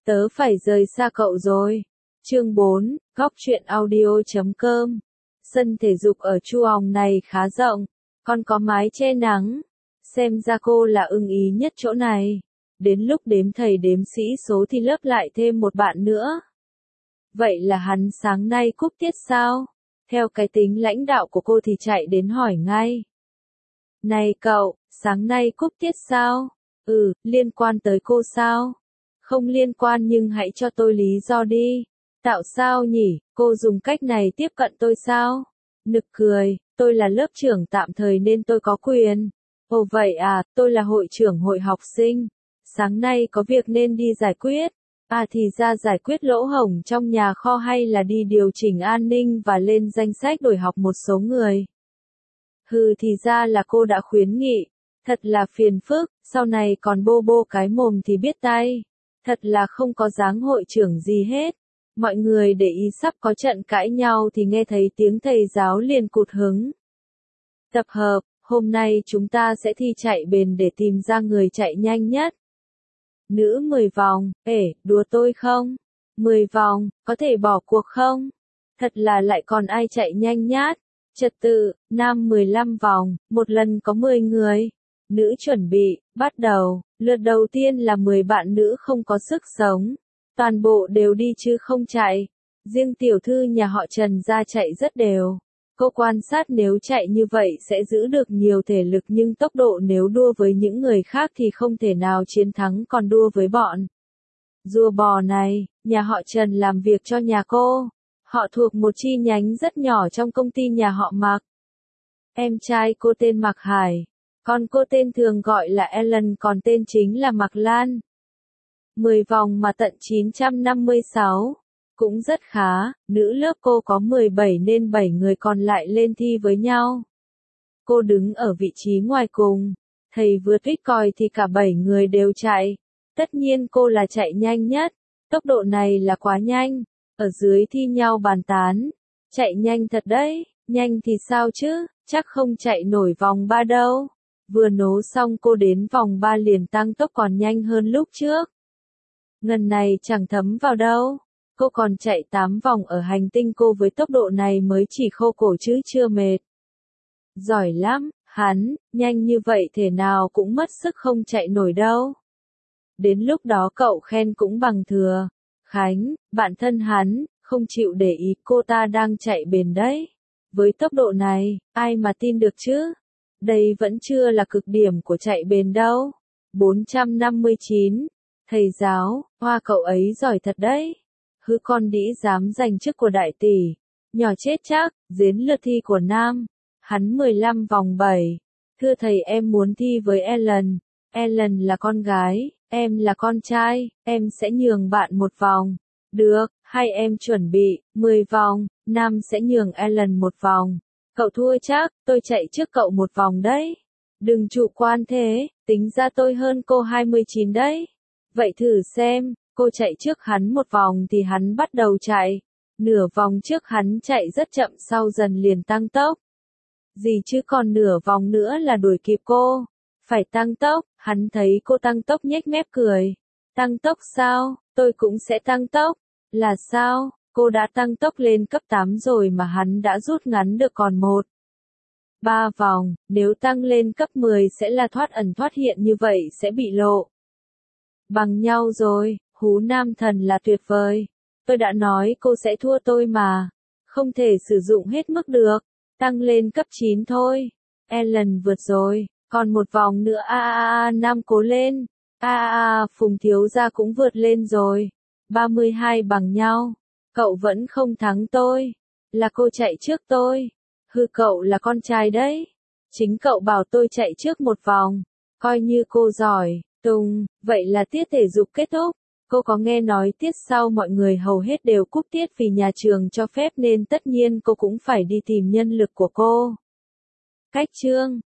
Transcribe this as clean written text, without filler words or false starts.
Tớ phải rời xa cậu rồi. Chương 4, góc truyện audio.com. Sân thể dục ở Chu Òng này khá rộng, còn có mái che nắng. Xem ra cô là ưng ý nhất chỗ này. Đến lúc đếm thầy đếm sĩ số thì lớp lại thêm một bạn nữa. Vậy là hắn sáng nay cúp tiết sao? Theo cái tính lãnh đạo của cô thì chạy đến hỏi ngay. Này cậu, sáng nay cúp tiết sao? Liên quan tới cô sao? Không liên quan nhưng hãy cho tôi lý do đi. Tạo sao nhỉ, cô dùng cách này tiếp cận tôi sao? Nực cười, tôi là lớp trưởng tạm thời nên tôi có quyền. Ồ vậy à, tôi là hội trưởng hội học sinh. Sáng nay có việc nên đi giải quyết. À thì ra giải quyết lỗ hổng trong nhà kho hay là đi điều chỉnh an ninh và lên danh sách đổi học một số người. Thì ra là cô đã khuyến nghị. Thật là phiền phức, sau này còn bô bô cái mồm thì biết tay. Thật là không có dáng hội trưởng gì hết. Mọi người để ý sắp có trận cãi nhau thì nghe thấy tiếng thầy giáo liền cụt hứng. Tập hợp, hôm nay chúng ta sẽ thi chạy bền để tìm ra người chạy nhanh nhất. Nữ 10 vòng, đùa tôi không? 10 vòng, có thể bỏ cuộc không? Thật là lại còn ai chạy nhanh nhát. Trật tự, nam 15 vòng, một lần có 10 người. Nữ chuẩn bị, bắt đầu, lượt đầu tiên là 10 bạn nữ không có sức sống. Toàn bộ đều đi chứ không chạy. Riêng tiểu thư nhà họ Trần ra chạy rất đều. Cô quan sát nếu chạy như vậy sẽ giữ được nhiều thể lực nhưng tốc độ nếu đua với những người khác thì không thể nào chiến thắng còn đua với bọn rùa bò này. Nhà họ Trần làm việc cho nhà cô. Họ thuộc một chi nhánh rất nhỏ trong công ty nhà họ Mạc. Em trai cô tên Mạc Hải. Còn cô tên thường gọi là Ellen còn tên chính là Mạc Lan. 10 vòng mà tận 956. Cũng rất khá, nữ lớp cô có 17 nên 7 người còn lại lên thi với nhau. Cô đứng ở vị trí ngoài cùng. Thầy vừa tuyết còi thì cả 7 người đều chạy. Tất nhiên cô là chạy nhanh nhất. Tốc độ này là quá nhanh. Ở dưới thi nhau bàn tán. Chạy nhanh thật đấy, nhanh thì sao chứ, chắc không chạy nổi vòng 3 đâu. Vừa nố xong cô đến vòng 3 liền tăng tốc còn nhanh hơn lúc trước. Ngần này chẳng thấm vào đâu. Cô còn chạy 8 vòng ở hành tinh cô với tốc độ này mới chỉ khô cổ chứ chưa mệt. Giỏi lắm, hắn, nhanh như vậy thể nào cũng mất sức không chạy nổi đâu. Đến lúc đó cậu khen cũng bằng thừa. Khánh, bạn thân hắn, không chịu để ý cô ta đang chạy bền đấy. Với tốc độ này, ai mà tin được chứ? Đây vẫn chưa là cực điểm của chạy bền đâu. 459. Thầy giáo, hoa cậu ấy giỏi thật đấy. Hứ con đĩ dám giành chức của đại tỷ. Nhỏ chết chắc, đến lượt thi của nam. Hắn 15 vòng 7. Thưa thầy em muốn thi với Ellen. Ellen là con gái, em là con trai, em sẽ nhường bạn một vòng. Được, hai em chuẩn bị, 10 vòng, nam sẽ nhường Ellen một vòng. Cậu thua chắc, tôi chạy trước cậu một vòng đấy. Đừng chủ quan thế, tính ra tôi hơn cô 29 đấy. Vậy thử xem, cô chạy trước hắn một vòng thì hắn bắt đầu chạy. Nửa vòng trước hắn chạy rất chậm sau dần liền tăng tốc. Gì chứ còn nửa vòng nữa là đuổi kịp cô. Phải tăng tốc, hắn thấy cô tăng tốc nhếch mép cười. Tăng tốc sao, tôi cũng sẽ tăng tốc. Là sao, cô đã tăng tốc lên cấp 8 rồi mà hắn đã rút ngắn được còn 3 vòng, nếu tăng lên cấp 10 sẽ là thoát ẩn thoát hiện như vậy sẽ bị lộ. Bằng nhau rồi, hú nam thần là tuyệt vời. Tôi đã nói cô sẽ thua tôi mà. Không thể sử dụng hết mức được. Tăng lên cấp 9 thôi. Ellen vượt rồi. Còn một vòng nữa nam cố lên. Phùng thiếu gia cũng vượt lên rồi. 32 bằng nhau. Cậu vẫn không thắng tôi. Là cô chạy trước tôi. Cậu là con trai đấy. Chính cậu bảo tôi chạy trước một vòng. Coi như cô giỏi. Vậy là tiết thể dục kết thúc. Cô có nghe nói tiết sau mọi người hầu hết đều cúp tiết vì nhà trường cho phép nên tất nhiên cô cũng phải đi tìm nhân lực của cô. Cách chương